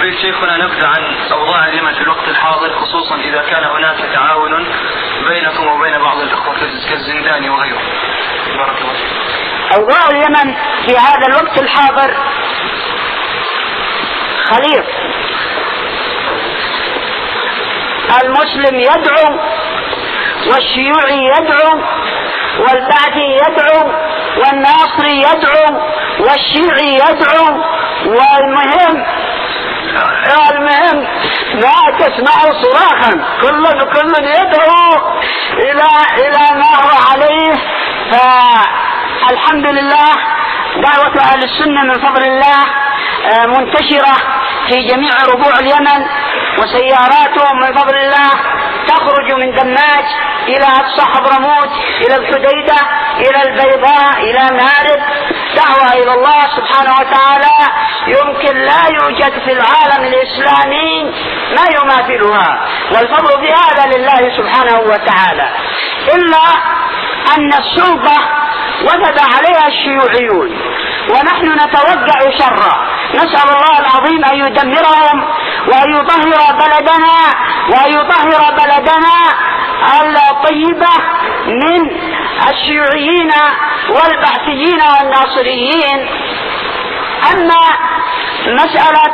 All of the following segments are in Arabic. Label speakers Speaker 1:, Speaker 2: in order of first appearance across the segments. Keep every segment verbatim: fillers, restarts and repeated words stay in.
Speaker 1: نريد شيخنا نبذة عن أوضاع اليمن في الوقت الحاضر، خصوصا إذا كان هناك تعاون بينكم وبين بعض الأخوة كالزنداني وغيره. بارك الله فيك.
Speaker 2: أوضاع اليمن في هذا الوقت الحاضر خليط، المسلم يدعو والشيوعي يدعو والبعثي يدعو والناصري يدعو والشيعي يدعو، والمهم المهم ما تسمعوا صراخا، كل كل يدعو الى الى ما هو عليه. فالحمد لله دعوة اهل السنة من فضل الله منتشرة في جميع ربوع اليمن، وسياراتهم من فضل الله تخرج من دماج الى اقصى حضرموت الى الحديدة الى البيضاء الى مارب، دعوة الى الله سبحانه وتعالى يمكن لا يوجد في العالم الاسلامي ما يماثلها، والفضل في هذا لله سبحانه وتعالى. الا ان السلطة وجب عليها الشيوعيون ونحن نتوقع شرا، نسأل الله العظيم ان يدمرهم وان يطهر بلدنا وان يطهر بلدنا الطيبة من الشيوعيين والبعثيين والناصريين. اما مسألة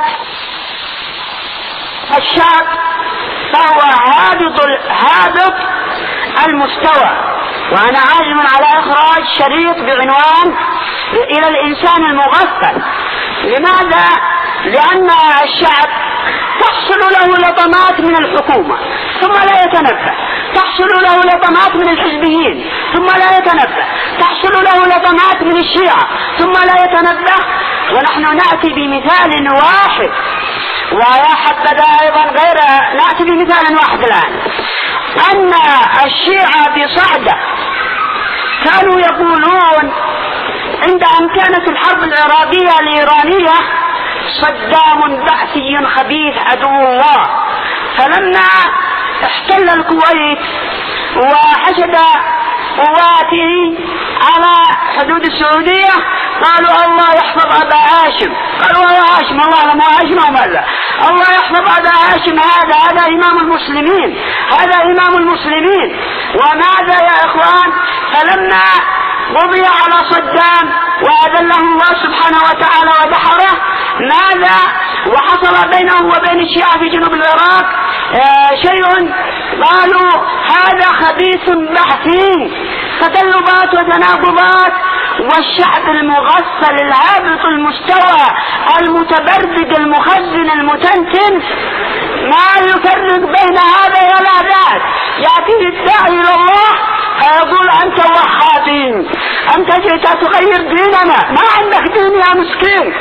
Speaker 2: الشعب فهو هابط هابط المستوى، وانا عازم على اخراج شريط بعنوان الى الانسان المغفل. لماذا؟ لان الشعب تحصل له لطمات من الحكومة ثم لا يتنبه، تحصل له لطمات من الحزبيين ثم لا يتنبه، تحصل له لطمات من الشيعة ثم لا يتنبه. ونحن نأتي بمثال واحد، ويا حبذا ايضا غير، نأتي بمثال واحد الان، ان الشيعة بصعدة كانوا يقولون عندما كانت الحرب العراقية الإيرانية صدام بعثي خبيث عدو الله، فلما احتل الكويت وحشد قواته على حدود السعودية قالوا الله يحفظ أبا هاشم، قالوا يا هاشم الله ما هاشم ماذا، الله يحفظ أبا هاشم، هذا هذا إمام المسلمين، هذا إمام المسلمين. وماذا يا إخوان؟ فلما قضي على صدام وأذله الله سبحانه وتعالى ودحره، ماذا وحصل بينه وبين الشيعة في جنوب العراق؟ آه شيء قالوا هذا خبيث بعثي، تقلبات وتناقضات. والشعب المغفل الهابط المستوى المتبرد المخزن المتنتن ما يفرق بين هذا ولا ذاك، يأتيه الداعي إلى الله فيقول أنت وهابي، أنت جئت تغير ديننا، ما عندك دين يا مسكين.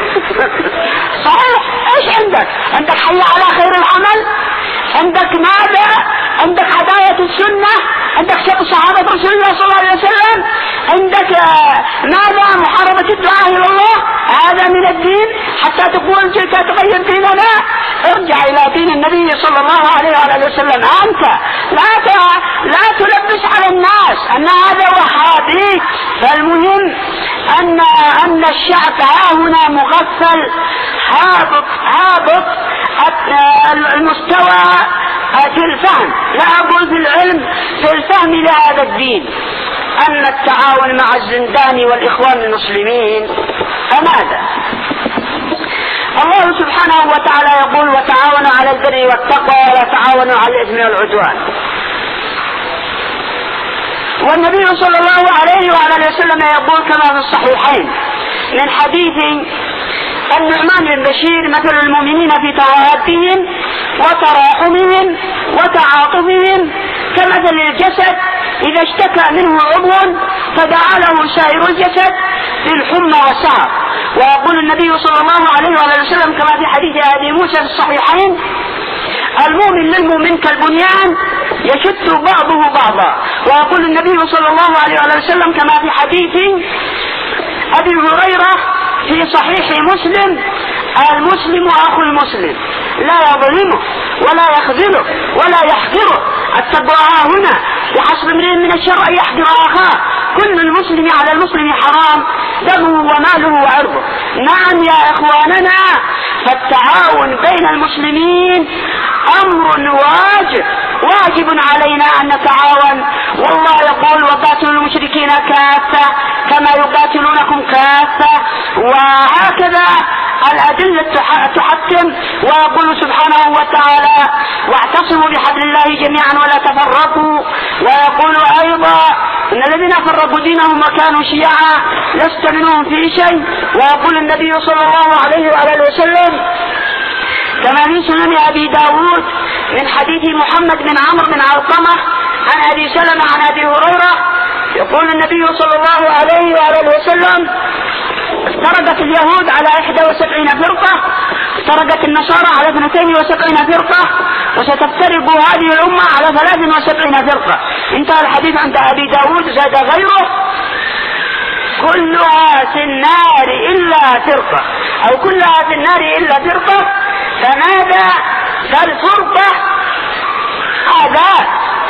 Speaker 2: صحيح، إيش عندك؟ عندك حي على خير العمل، عندك ماذا؟ عندك هداية السنة، عندك شق صحابة رسول الله صلى الله عليه وسلم، عندك ماذا؟ محاربة الدعاء إلى الله، هذا من الدين حتى تقول جئت تغير ديننا؟ ارجع إلى دين النبي صلى الله عليه وآله وسلم. أنت لا لا تلبس على الناس أن هذا وهابي. فالمهم أن أن الشعب ها هنا مغفل هابط هابط المستوى في الفهم، لا أقول في العلم، في الفهم لهذا الدين. أن التعاون مع الزنداني والإخوان المسلمين فماذا؟ الله سبحانه وتعالى يقول وتعاونوا على البر والتقوى ولا تعاونوا على الإثم والعدوان. والنبي صلى الله عليه وعلى وسلم يقول كما في الصحيحين من حديث النعمان بن بشير مثل المؤمنين في توادهم وتراحمهم وتعاطفهم كمثل الجسد إذا اشتكى منه عضو فدعا له سائر الجسد بالحمى والسهر. ويقول النبي صلى الله عليه وسلم كما في حديث أبي موسى في الصحيحين المؤمن للمؤمن كالبنيان يشد بعضه بعضا. ويقول النبي صلى الله عليه وسلم كما في حديث أبي هريرة في صحيح مسلم المسلم أخو المسلم لا يظلمه ولا يخذله ولا يحقره. التقوى هنا بحسب امرئ من الشر أن يحقر أخاه كل المسلم على المسلم حرام دمه وماله وعرضه. نعم يا إخواننا، فالتعاون بين المسلمين أمر واجب واجب علينا أن نتعاون. والله يقول وقاتلوا المشركين كافة كما يقاتلونكم كافة، وهكذا الأدلة تحكم. ويقول سبحانه وتعالى واعتصموا بحبل الله جميعا ولا تفرقوا. ويقول أيضا إن الذين فرقوا دينهم وكانوا شيعا لست منهم في شيء. ويقول النبي صلى الله عليه وآله وسلم كما في سنن أبي داود من حديث محمد بن عمرو بن علقمة عن أبي سلمة عن أبي هريرة، يقول النبي صلى الله عليه وآله وسلم افترقت اليهود على إحدى وسبعين فرقة، افترقت النصارى على اثنتين وسبعين فرقة، وستفترق هذه الأمة على ثلاث وسبعين فرقة. انتهى الحديث عند أبي داود. زاد غيره كلها في النار إلا فرقة، أو كلها في النار إلا فرقة. فماذا؟ فالفرقة عذاب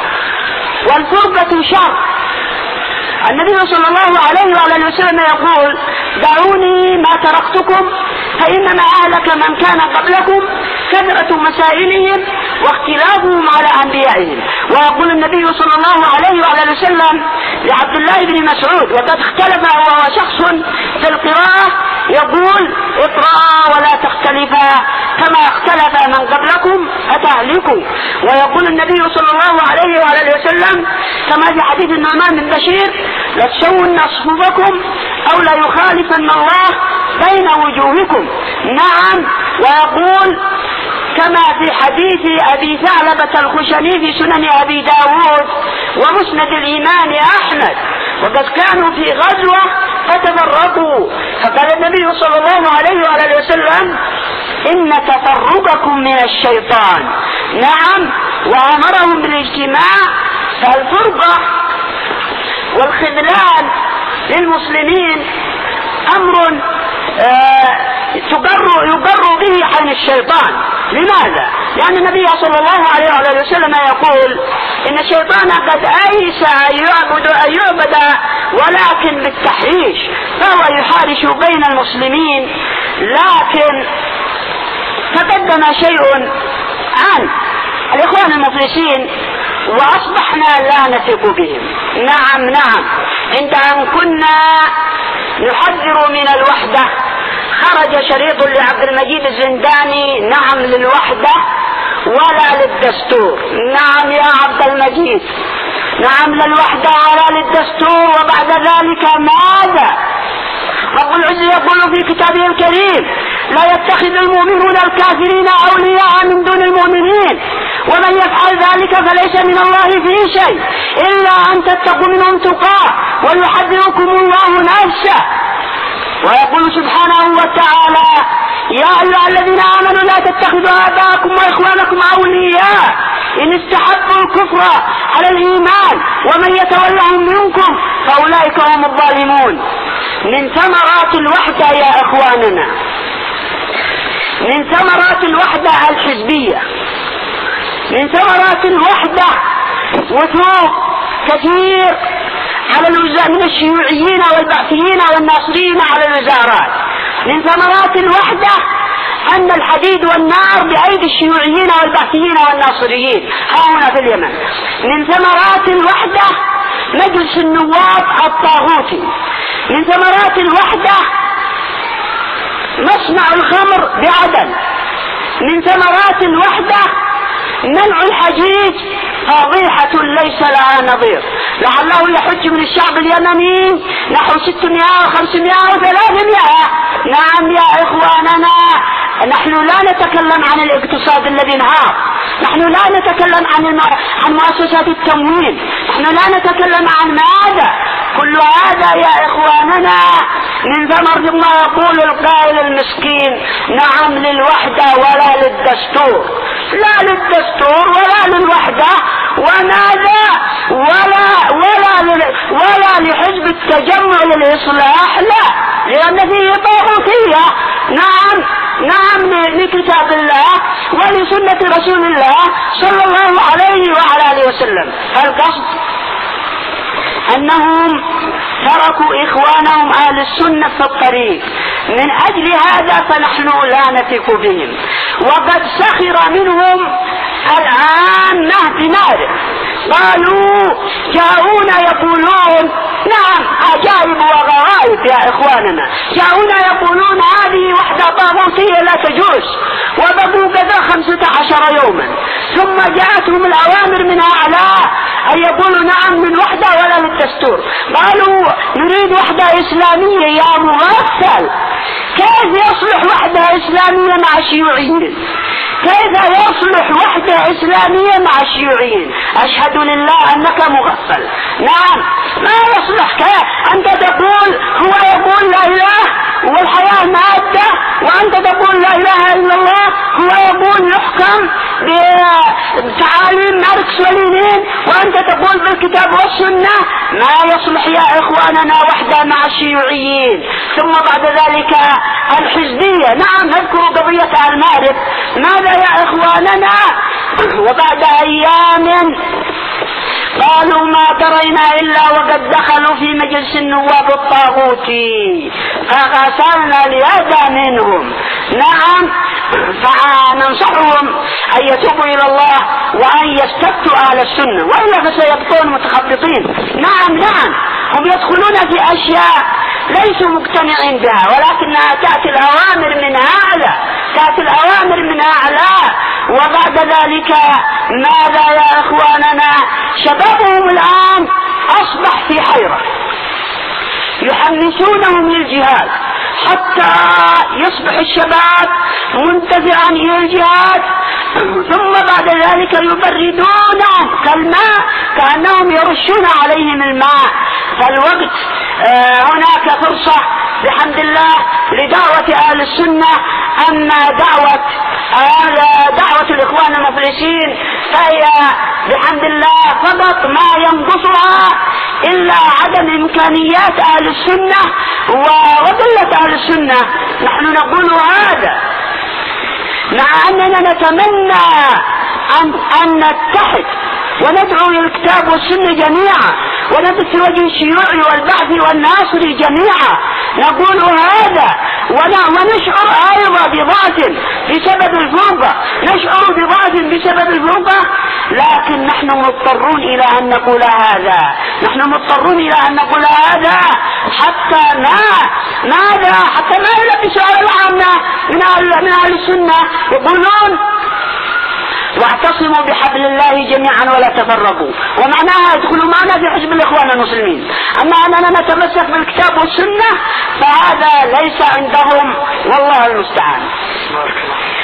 Speaker 2: والفرقة شر. النبي صلى الله عليه وآله وسلم يقول دعوني ما تركتكم فإنما أهلك من كان قبلكم كثرة مسائلهم واختلافهم على أنبيائهم. ويقول النبي صلى الله عليه وآله وسلم لعبد الله بن مسعود وقد اختلف وهو شخص في القراءة يقول اقرأ ولا تختلفا كما اختلف من قبلكم فتهلكوا. ويقول النبي صلى الله عليه وآله وسلم كما في حديث النعمان بن بشير لتسون صفوفكم أو لا يخالفن الله بين وجوهكم. نعم. ويقول كما في حديث أبي ثعلبة الخشني في سنن أبي داود ومسند الإمام أحمد وقد كانوا في غزوة فتفرقوا، فقال النبي صلى الله عليه وآله وسلم إن تفرقكم من الشيطان. نعم. وأمرهم بالاجتماع. فالفرقة والخذلان للمسلمين أمر آه تقر يقر به عين الشيطان. لماذا؟ لأن النبي صلى الله عليه وآله وسلم يقول إن الشيطان قد أيس أن يعبد أن يعبد ولكن بالتحريش، فهو يحارش بين المسلمين. لكن تقدم شيء عن الإخوان المفلسين وأصبحنا لا نثق بهم. نعم نعم. عند أن كنا نحذر من الوحدة خرج شريط لعبد المجيد الزنداني نعم للوحدة ولا للدستور. نعم يا عبد المجيد، نعم للوحدة ولا للدستور. وبعد ذلك ماذا؟ رب العزة يقول في كتابه الكريم لا يتخذ المؤمنون الكافرين أولياء من دون المؤمنين ومن يفعل ذلك فليس من الله فيه شيء إلا أن تتقوا منهم تقاه ويحذركم الله نفسه. ويقول سبحانه وتعالى يا أيها الذين آمنوا لا تتخذوا آباءكم وإخوانكم أولياء إن استحبوا الكفر على الإيمان ومن يتولهم منكم فأولئك هم الظالمون. من ثمرات الوحدة يا إخواننا، من ثمرات الوحدة الحزبية، من ثمرات الوحدة وثوق كثير على الوزارات من الشيوعيين والبعثيين والناصريين على الوزارات. من ثمرات الوحدة أن الحديد والنار بأيدي الشيوعيين والبعثيين والناصريين ها هنا في اليمن. من ثمرات الوحدة مجلس النواب الطاغوتي. من ثمرات الوحدة مصنع الخمر بعدن. من ثمرات الوحدة منع الحجيج فضيحة ليس لها نظير. لعله يحج من الشعب اليمني نحو ستمائة وخمسمائة وثلاثمائة. نعم يا إخواننا، نحن لا نتكلم عن الاقتصاد الذي انهار، نحن لا نتكلم عن الم... عن مؤسسات التموين، نحن لا نتكلم عن ماذا. كل هذا يا إخواننا من ثمر ما يقول القائل المسكين نعم للوحدة ولا للدستور. لا للدستور ولا للوحدة وماذا ولا ولا ل... ولا لحزب التجمع للإصلاح، لا، لأن فيه طاغوتية. نعم نعم لكتاب الله ولسنة رسول الله صلى الله عليه وعلى آله وسلم. القصد أنهم تركوا إخوانهم أهل السنة في الطريق. من أجل هذا فنحن لا نثق بهم، وقد سخر منهم العامة بناره. قالوا جاءونا يقولون نعم عجائب وغرائب يا إخواننا، جاءونا يقولون هذه وحدة طاغوتية لا تجوز، وبقوا كذا خمسة عشر يوما، ثم جاءتهم الأوامر من أعلى أن يقولوا نعم من وحدة ولا للدستور. قالوا نريد وحدة إسلامية يا مغفل. كيف يصلح وحدة إسلامية مع الشيوعيين؟ كيف يصلح وحدة إسلامية مع الشيوعيين؟ أشهد لله أنك مغفل. نعم ما يصلح. كيف أنت تقول هو يقول لا إله والحياة مادة، وأنت تقول لا إله إلا الله، هو يقول يحكم بتعاليم ماركس ولينين، وأنت تقول بالكتاب والسنة. ما يصلح يا إخواننا وحدة مع الشيوعيين. ثم بعد ذلك الحزبية. نعم نذكر قضية المعرف. ماذا يا إخواننا؟ وبعد أيام قالوا ما درينا إلا وقد دخلوا في مجلس النواب الطاغوتي فغسلنا اليد منهم. نعم فننصحهم أن يتوبوا إلى الله وأن يستفتوا أهل السنة، وإلا فسيبقون متخبطين. نعم نعم هم يدخلون في أشياء ليسوا مقتنعين بها، ولكنها تأتي الأوامر من أعلى، تأتي الأوامر من أعلى. وبعد ذلك ماذا يا إخواننا؟ شبابهم الآن أصبح في حيرة، يحمسونهم للجهاد حتى يصبح الشباب منتزعا إلى الجهاد، ثم بعد ذلك يبردونهم كالماء كأنهم يرشون عليهم الماء. فالوقت آه هناك فرصة بحمد الله لدعوة أهل السنة. أما دعوة آه دعوة الإخوان المفلسين فهي بحمد الله فقط ما ينقصها إلا عدم إمكانيات أهل السنة وقلة أهل السنة. نحن نقول هذا مع أننا نتمنى أن, أن نتحد وندعو إلى الكتاب والسنة جميعا، ونبث وجه الشيوعي والبعث والناصري جميعا. نقول هذا ونشعر أيضا بضعف بسبب الفرقة، نشعر بضعف بسبب الفرقة، لكن نحن مضطرون إلى أن نقول هذا، نحن مضطرون إلى أن نقول هذا حتى ما ماذا حتى ما يلبسوا على العامة من أهل من أهل السنة يقولون واعتصموا بحبل الله جميعا ولا تفرقوا، ومعناها يدخلوا معنا في حزب الإخوان المسلمين. أما أننا نتمسك بالكتاب والسنة فهذا ليس عندهم، والله المستعان.